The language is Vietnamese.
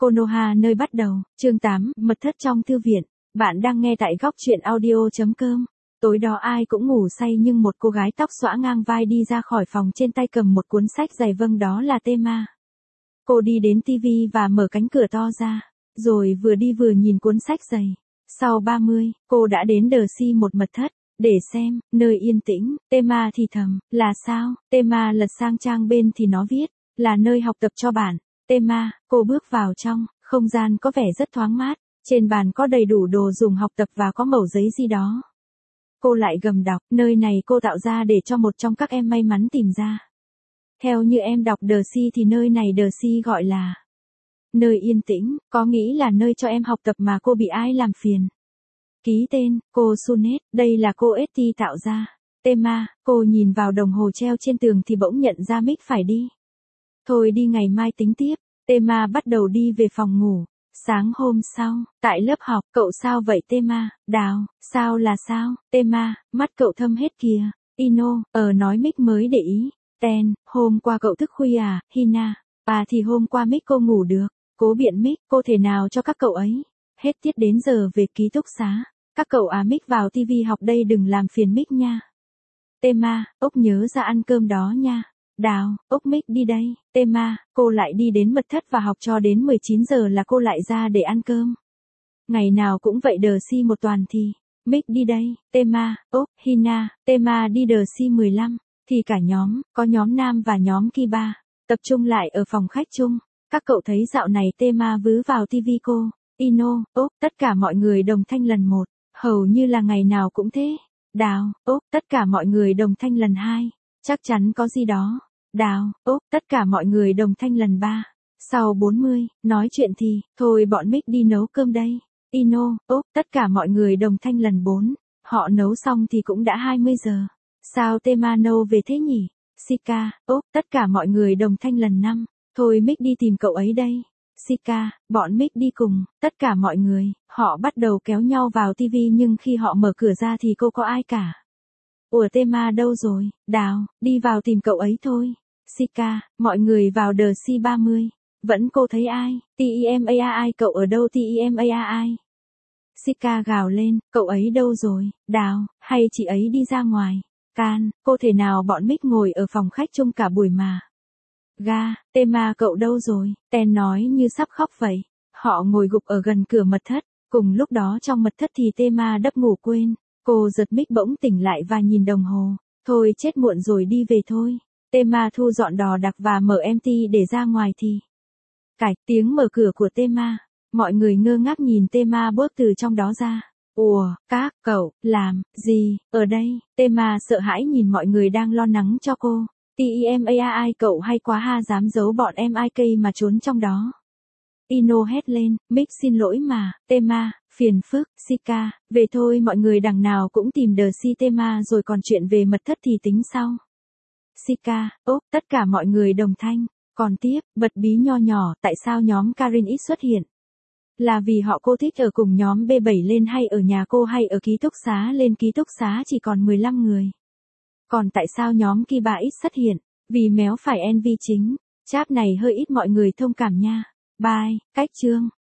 Konoha nơi bắt đầu, chương 8, mật thất trong thư viện. Bạn đang nghe tại góc truyện audio.com. Tối đó ai cũng ngủ say nhưng một cô gái tóc xõa ngang vai đi ra khỏi phòng trên tay cầm một cuốn sách dày, vâng đó là Tema. Cô đi đến tivi và mở cánh cửa to ra, rồi vừa đi vừa nhìn cuốn sách dày. Sau 30, cô đã đến The Sea, một mật thất, để xem, nơi yên tĩnh. Tema thì thầm, là sao? Tema lật sang trang bên thì nó viết, là nơi học tập cho bạn. Tema, cô bước vào trong, không gian có vẻ rất thoáng mát, trên bàn có đầy đủ đồ dùng học tập và có mẩu giấy gì đó. Cô lại gầm đọc, nơi này cô tạo ra để cho một trong các em may mắn tìm ra. Theo như em đọc The Sea thì nơi này The Sea gọi là nơi yên tĩnh, có nghĩ là nơi cho em học tập mà cô bị ai làm phiền. Ký tên, cô Sunet, đây là cô Etty tạo ra. Tema, cô nhìn vào đồng hồ treo trên tường thì bỗng nhận ra Mick phải đi. Thôi đi, ngày mai tính tiếp. Tema bắt đầu đi về phòng ngủ. Sáng hôm sau, tại lớp học, cậu sao vậy Tema? Đào, sao là sao? Tema, mắt cậu thâm hết kìa. Ino, nói Mick mới để ý. Ten, hôm qua cậu thức khuya à? Hina, thì hôm qua Mick cô ngủ được. Cố biện Mick, cô thể nào cho các cậu ấy. Hết tiết đến giờ về ký túc xá. Các cậu Mick vào tivi học đây, đừng làm phiền Mick nha. Tema, ốc nhớ ra ăn cơm đó nha. Đào, ốc Mick đi đây. Tema, cô lại đi đến mật thất và học cho đến 19 giờ là cô lại ra để ăn cơm. Ngày nào cũng vậy, The Sea một toàn thì. Mick đi đây. Tema, ốc, Hina, Tema đi The Sea 15. Thì cả nhóm, có nhóm nam và nhóm Kiba, tập trung lại ở phòng khách chung. Các cậu thấy dạo này Tema vứ vào tivi cô. Ino, ốc, tất cả mọi người đồng thanh lần 1. Hầu như là ngày nào cũng thế. Đào, ốc, tất cả mọi người đồng thanh lần 2. Chắc chắn có gì đó. Đào, ốc, tất cả mọi người đồng thanh lần 3. Sau 40, nói chuyện thì, thôi bọn Mick đi nấu cơm đây. Ino, ốc, tất cả mọi người đồng thanh lần 4. Họ nấu xong thì cũng đã 20 giờ. Sao Tema nâu về thế nhỉ? Sika, ốc, tất cả mọi người đồng thanh lần 5. Thôi Mick đi tìm cậu ấy đây. Sika, bọn Mick đi cùng, tất cả mọi người. Họ bắt đầu kéo nhau vào tivi nhưng khi họ mở cửa ra thì cô có ai cả. Ủa Tema đâu rồi? Đào, đi vào tìm cậu ấy thôi. Sika, mọi người vào The Sea 30. Vẫn cô thấy ai? Temai, cậu ở đâu Temai? Sika gào lên, cậu ấy đâu rồi? Đào, hay chị ấy đi ra ngoài? Can, cô thể nào bọn Mick ngồi ở phòng khách chung cả buổi mà. Ga, Tema cậu đâu rồi? Ten nói như sắp khóc vậy. Họ ngồi gục ở gần cửa mật thất. Cùng lúc đó trong mật thất thì Tema đắp ngủ quên. Cô giật Mick bỗng tỉnh lại và nhìn đồng hồ. Thôi chết muộn rồi, đi về thôi. Tema thu dọn đò đặc và mở empty để ra ngoài thì. Cạch tiếng mở cửa của Tema. Mọi người ngơ ngác nhìn Tema bước từ trong đó ra. Ủa, các cậu, làm gì, ở đây? Tema sợ hãi nhìn mọi người đang lo lắng cho cô. Temai, cậu hay quá ha, dám giấu bọn em IK mà trốn trong đó. Ino hét lên, Mick xin lỗi mà. Tema, phiền phức. Sika, về thôi, mọi người đằng nào cũng tìm The Sea. Tema, rồi còn chuyện về mật thất thì tính sau. Sika, ốp, tất cả mọi người đồng thanh. Còn tiếp, bật bí nho nhỏ, tại sao nhóm Karin ít xuất hiện? Là vì họ cô thích ở cùng nhóm B7 lên hay ở nhà cô hay ở ký túc xá lên, ký túc xá chỉ còn 15 người. Còn tại sao nhóm Kiba ít xuất hiện? Vì méo phải Envy chính. Chap này hơi ít, mọi người thông cảm nha. Bye, cách chương.